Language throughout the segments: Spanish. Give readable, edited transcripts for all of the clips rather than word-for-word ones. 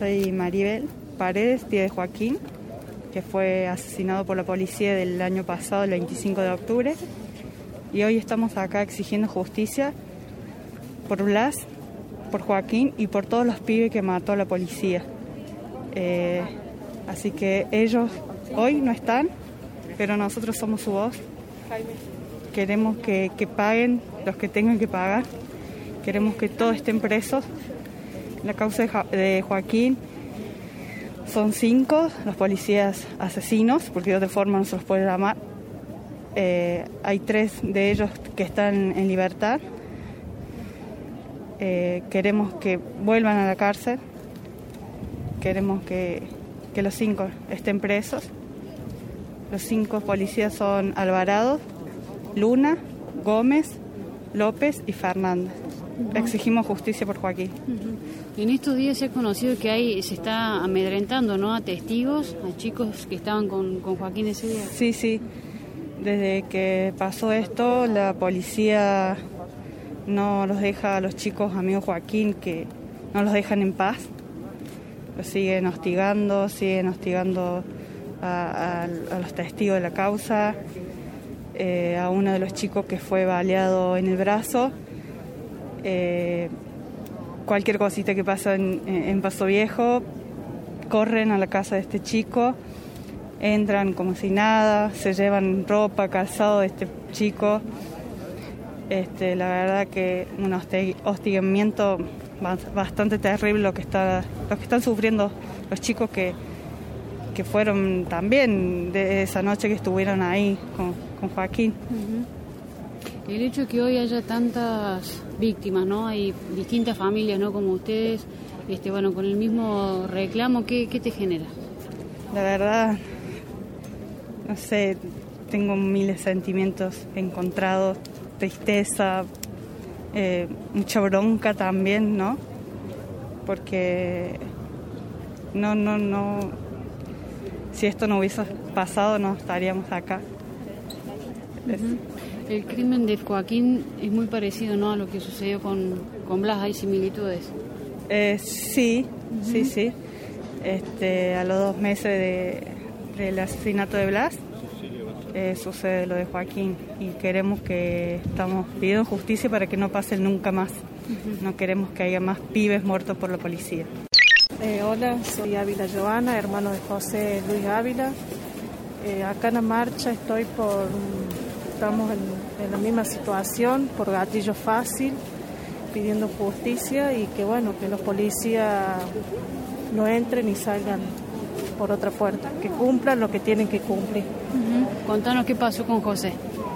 soy Maribel Paredes, tía de Joaquín, que fue asesinado por la policía del año pasado, el 25 de octubre. Y hoy estamos acá exigiendo justicia por Blas, por Joaquín y por todos los pibes que mató la policía. Así que ellos hoy no están, pero nosotros somos su voz. Queremos que paguen los que tengan que pagar. Queremos que todos estén presos. La causa de Joaquín son 5 los policías asesinos, porque de otra forma no se los puede llamar. Hay 3 de ellos que están en libertad. Queremos que vuelvan a la cárcel. Queremos que los 5 estén presos. Los 5 policías son Alvarado, Luna, Gómez, López y Fernández. Exigimos justicia por Joaquín. En estos días se ha conocido que se está amedrentando, ¿no?, a testigos, a chicos que estaban con Joaquín ese día. Sí. Desde que pasó esto, la policía no los deja a los chicos amigos Joaquín, que no los dejan en paz. Los siguen hostigando a los testigos de la causa, a uno de los chicos que fue baleado en el brazo. Cualquier cosita que pasa en Paso Viejo, corren a la casa de este chico, entran como si nada, se llevan ropa, calzado de este chico. La verdad que un hostigamiento bastante terrible lo que están sufriendo los chicos que fueron también de esa noche que estuvieron ahí con Joaquín. El hecho de que hoy haya tantas víctimas, ¿no? Hay distintas familias, ¿no?, como ustedes, con el mismo reclamo, ¿qué te genera? La verdad, no sé, tengo miles de sentimientos encontrados, tristeza, mucha bronca también, ¿no? Porque no, si esto no hubiese pasado no estaríamos acá. El crimen de Joaquín es muy parecido, ¿no?, a lo que sucedió con Blas. ¿Hay similitudes? Sí. A los 2 meses del asesinato de Blas sucede lo de Joaquín y estamos pidiendo justicia para que no pase nunca más. No queremos que haya más pibes muertos por la policía. Hola, soy Ávila Joana, hermano de José Luis Ávila. Acá en la marcha estamos en la misma situación, por gatillo fácil, pidiendo justicia y que los policías no entren y salgan por otra puerta, que cumplan lo que tienen que cumplir. Contanos qué pasó con José.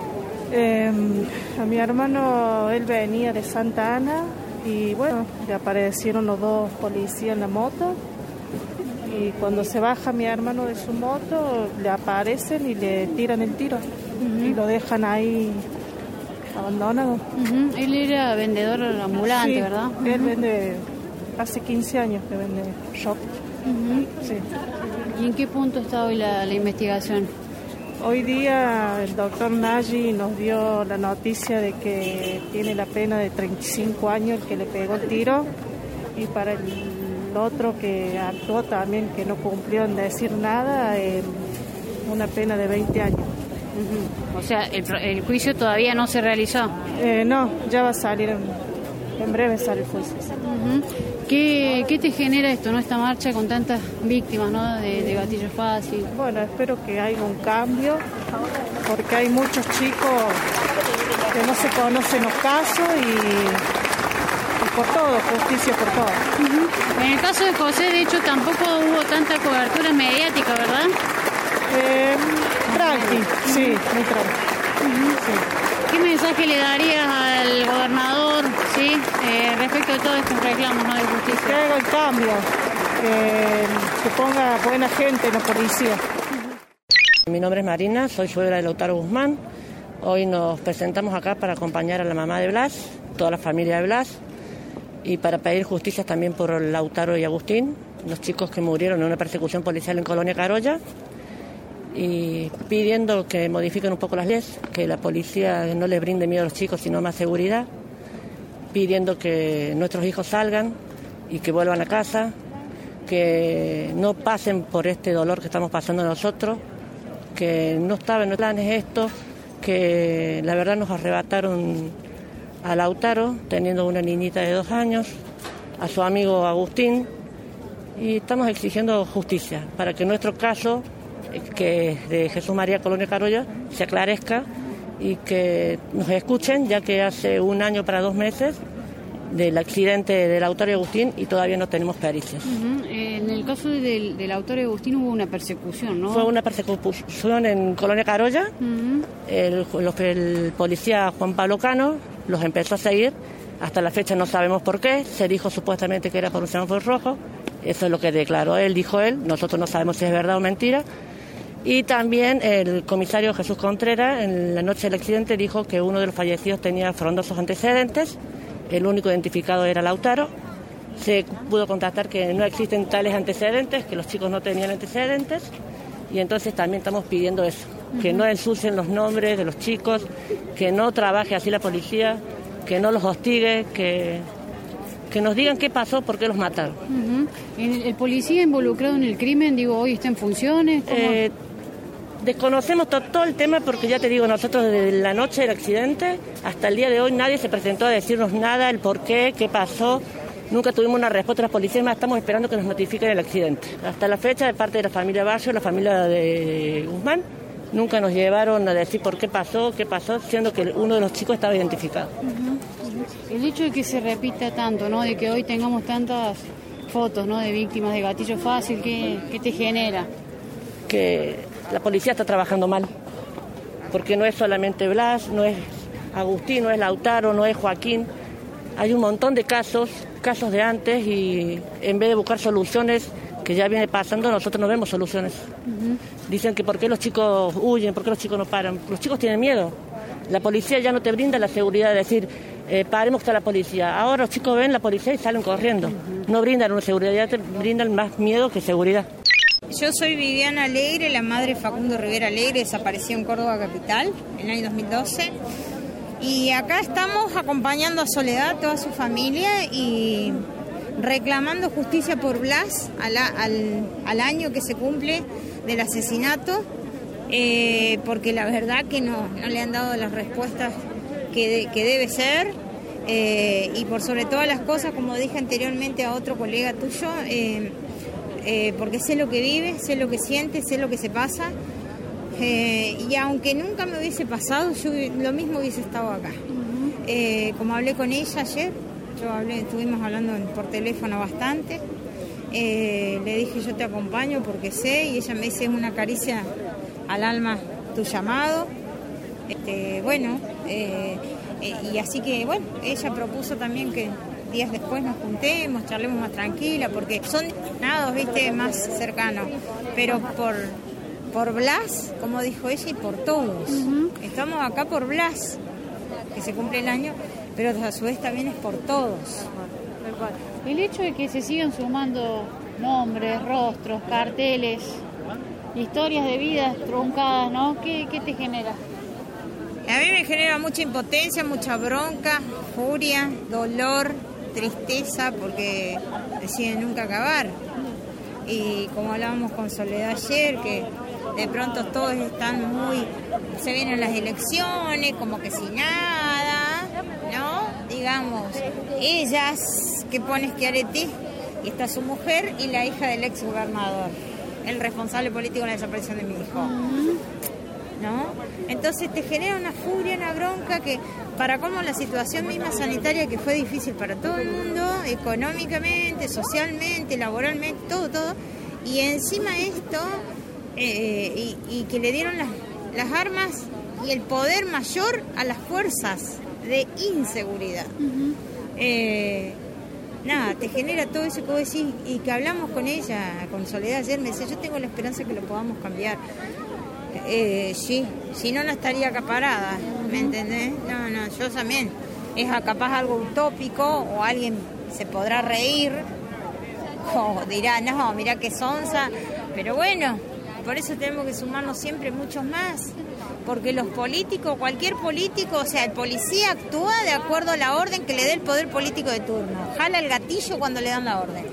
A mi hermano, él venía de Santa Ana y le aparecieron los 2 policías en la moto y cuando se baja mi hermano de su moto le aparecen y le tiran el tiro y lo dejan ahí abandonado. Él era vendedor ambulante, sí, ¿verdad? Él vende, hace 15 años que vende shop. Sí. ¿Y en qué punto está hoy la investigación? Hoy día el doctor Nagy nos dio la noticia de que tiene la pena de 35 años el que le pegó el tiro y para el otro que actuó también, que no cumplió en decir nada, una pena de 20 años. O sea, el juicio todavía no se realizó. No, ya va a salir, en breve sale el juicio. ¿Qué te genera esto, no, esta marcha con tantas víctimas, ¿no?, de gatillo fácil? Bueno, espero que haya un cambio, porque hay muchos chicos que no se conocen los casos y por todo, justicia por todo. En el caso de José, de hecho, tampoco hubo tanta cobertura mediática, ¿verdad? Tranqui, sí, muy tranqui. Sí. ¿Qué mensaje le darías al gobernador, respecto de todos estos reclamos, ¿no?, de justicia? Que haga el cambio, que ponga buena gente en la policía. Mi nombre es Marina, soy suegra de Lautaro Guzmán. Hoy nos presentamos acá para acompañar a la mamá de Blas, toda la familia de Blas, y para pedir justicia también por Lautaro y Agustín, los chicos que murieron en una persecución policial en Colonia Carolla, y pidiendo que modifiquen un poco las leyes, que la policía no les brinde miedo a los chicos, sino más seguridad, pidiendo que nuestros hijos salgan y que vuelvan a casa, que no pasen por este dolor que estamos pasando nosotros, que no estaba en los planes esto, que la verdad nos arrebataron a Lautaro, teniendo una niñita de 2 años, a su amigo Agustín, y estamos exigiendo justicia para que nuestro caso, que es de Jesús María Colonia Carolla, se aclarezca y que nos escuchen, ya que hace 1 año para 2 meses del accidente de Lautaro y Agustín y todavía no tenemos pericias. En el caso de Lautaro y Agustín hubo una persecución, ¿no? Fue una persecución en Colonia Carolla. El policía Juan Pablo Cano los empezó a seguir. Hasta la fecha no sabemos por qué. Se dijo supuestamente que era por un semáforo rojo. Eso es lo que declaró él, dijo él. Nosotros no sabemos si es verdad o mentira. Y también el comisario Jesús Contreras, en la noche del accidente, dijo que uno de los fallecidos tenía frondosos antecedentes. El único identificado era Lautaro. Se pudo constatar que no existen tales antecedentes, que los chicos no tenían antecedentes. Y entonces también estamos pidiendo eso, que no ensucien los nombres de los chicos, que no trabaje así la policía, que no los hostigue, que nos digan qué pasó, por qué los mataron. ¿El policía involucrado en el crimen, digo, hoy está en funciones? Desconocemos todo el tema porque ya te digo, nosotros desde la noche del accidente hasta el día de hoy nadie se presentó a decirnos nada, el por qué, qué pasó. Nunca tuvimos una respuesta de la policía, más estamos esperando que nos notifiquen el accidente. Hasta la fecha, de parte de la familia Barrio, la familia de Guzmán, nunca nos llevaron a decir por qué pasó, siendo que uno de los chicos estaba identificado. El hecho de que se repita tanto, ¿no? De que hoy tengamos tantas fotos, ¿no? De víctimas de gatillo fácil, ¿qué te genera? Que la policía está trabajando mal, porque no es solamente Blas, no es Agustín, no es Lautaro, no es Joaquín. Hay un montón de casos de antes, y en vez de buscar soluciones que ya viene pasando, nosotros no vemos soluciones. Dicen que por qué los chicos huyen, por qué los chicos no paran. Los chicos tienen miedo. La policía ya no te brinda la seguridad de decir, paremos que está la policía. Ahora los chicos ven la policía y salen corriendo. No brindan una seguridad, ya te brindan más miedo que seguridad. Yo soy Viviana Alegre, la madre de Facundo Rivera Alegre, desapareció en Córdoba capital en el año 2012. Y acá estamos acompañando a Soledad, toda su familia, y reclamando justicia por Blas al año que se cumple del asesinato, porque la verdad que no le han dado las respuestas que debe ser, y por sobre todas las cosas, como dije anteriormente a otro colega tuyo, porque sé lo que vive, sé lo que siente, sé lo que se pasa. Y aunque nunca me hubiese pasado, yo lo mismo hubiese estado acá. Como hablé con ella ayer, estuvimos hablando por teléfono bastante, le dije yo te acompaño porque sé, y ella me dice es una caricia al alma tu llamado. Y así que bueno, ella propuso también que días después nos juntemos, charlemos más tranquila, porque son nados, viste, más cercanos, pero por Blas, como dijo ella, y por todos. Estamos acá por Blas, que se cumple el año, pero a su vez también es por todos. El hecho de que se sigan sumando nombres, rostros, carteles, historias de vidas truncadas, ¿no? ¿Qué te genera? A mí me genera mucha impotencia, mucha bronca, furia, dolor, tristeza, porque deciden nunca acabar. Y como hablábamos con Soledad ayer, que de pronto todos están se vienen las elecciones, como que sin nada, ¿no? Digamos, ellas que pone Schiaretti, y está su mujer y la hija del ex gobernador, el responsable político de la desaparición de mi hijo, ¿no? Entonces te genera una furia, una bronca, que para cómo la situación misma sanitaria, que fue difícil para todo el mundo, económicamente, socialmente, laboralmente, todo, y encima esto, y que le dieron las armas y el poder mayor a las fuerzas de inseguridad. Nada, te genera todo eso que vos decís, y que hablamos con ella, con Soledad ayer, me decía, yo tengo la esperanza que lo podamos cambiar. Sí, si no estaría acá parada, ¿me entendés? No, yo también. Es capaz algo utópico, o alguien se podrá reír, o dirá, no, mira qué sonsa, pero bueno, por eso tenemos que sumarnos siempre muchos más, porque los políticos, cualquier político, o sea, el policía actúa de acuerdo a la orden que le dé el poder político de turno, jala el gatillo cuando le dan la orden.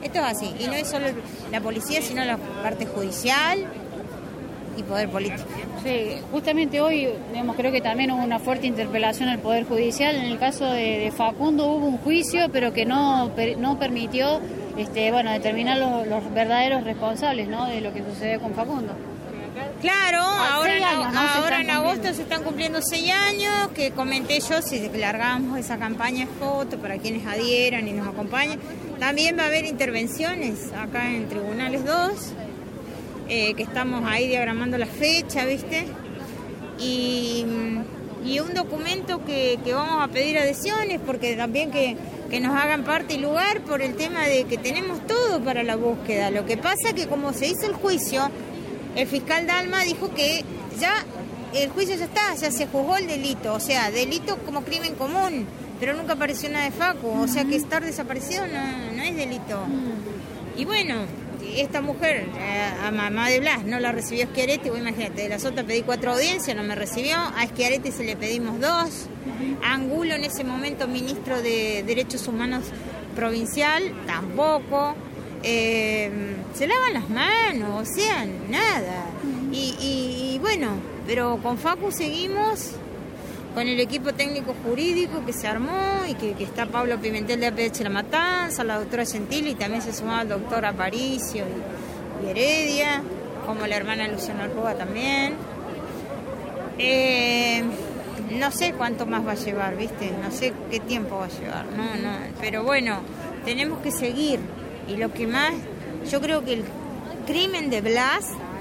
Esto es así, y no es solo la policía, sino la parte judicial y poder político. Sí, justamente hoy, digamos, creo que también hubo una fuerte interpelación al Poder Judicial. En el caso de Facundo hubo un juicio, pero que no permitió determinar los verdaderos responsables, ¿no?, de lo que sucedió con Facundo. Claro, ahora en agosto cumpliendo. se están cumpliendo 6 años, que comenté yo, si largamos esa campaña de fotos para quienes adhieran y nos acompañen. También va a haber intervenciones acá en Tribunales 2, que estamos ahí diagramando la fecha, ¿viste? Y un documento que vamos a pedir adhesiones, porque también que nos hagan parte y lugar por el tema de que tenemos todo para la búsqueda. Lo que pasa que como se hizo el juicio, el fiscal Dalma dijo que ya el juicio ya está, ya se juzgó el delito, o sea, delito como crimen común, pero nunca apareció nada de Facu, o sea que estar desaparecido no es delito. Y bueno, esta mujer, a mamá de Blas, no la recibió Schiaretti, vos imagínate, de las otras pedí 4 audiencias, no me recibió, a Schiaretti se le pedimos 2, a Angulo en ese momento ministro de Derechos Humanos provincial, tampoco. Se lavan las manos, o sea, nada. Y bueno, pero con Facu seguimos, con el equipo técnico jurídico que se armó y que está Pablo Pimentel de APH La Matanza, la doctora Gentili, y también se sumaba el doctor Aparicio y Heredia, como la hermana Luciana Arruga también. No sé cuánto más va a llevar, ¿viste? No sé qué tiempo va a llevar, no, pero bueno, tenemos que seguir. Y lo que más, yo creo que el crimen de Blas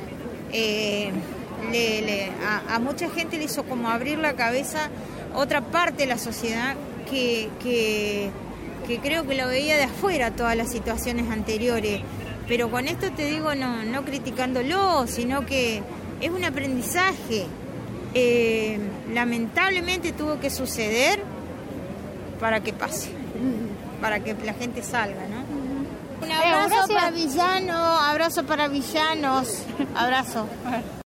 a mucha gente le hizo como abrir la cabeza otra parte de la sociedad que creo que lo veía de afuera todas las situaciones anteriores. Pero con esto te digo, no criticándolo, sino que es un aprendizaje. Lamentablemente tuvo que suceder para que pase, para que la gente salga, ¿no? Un abrazo para villanos, abrazo para villanos, abrazo.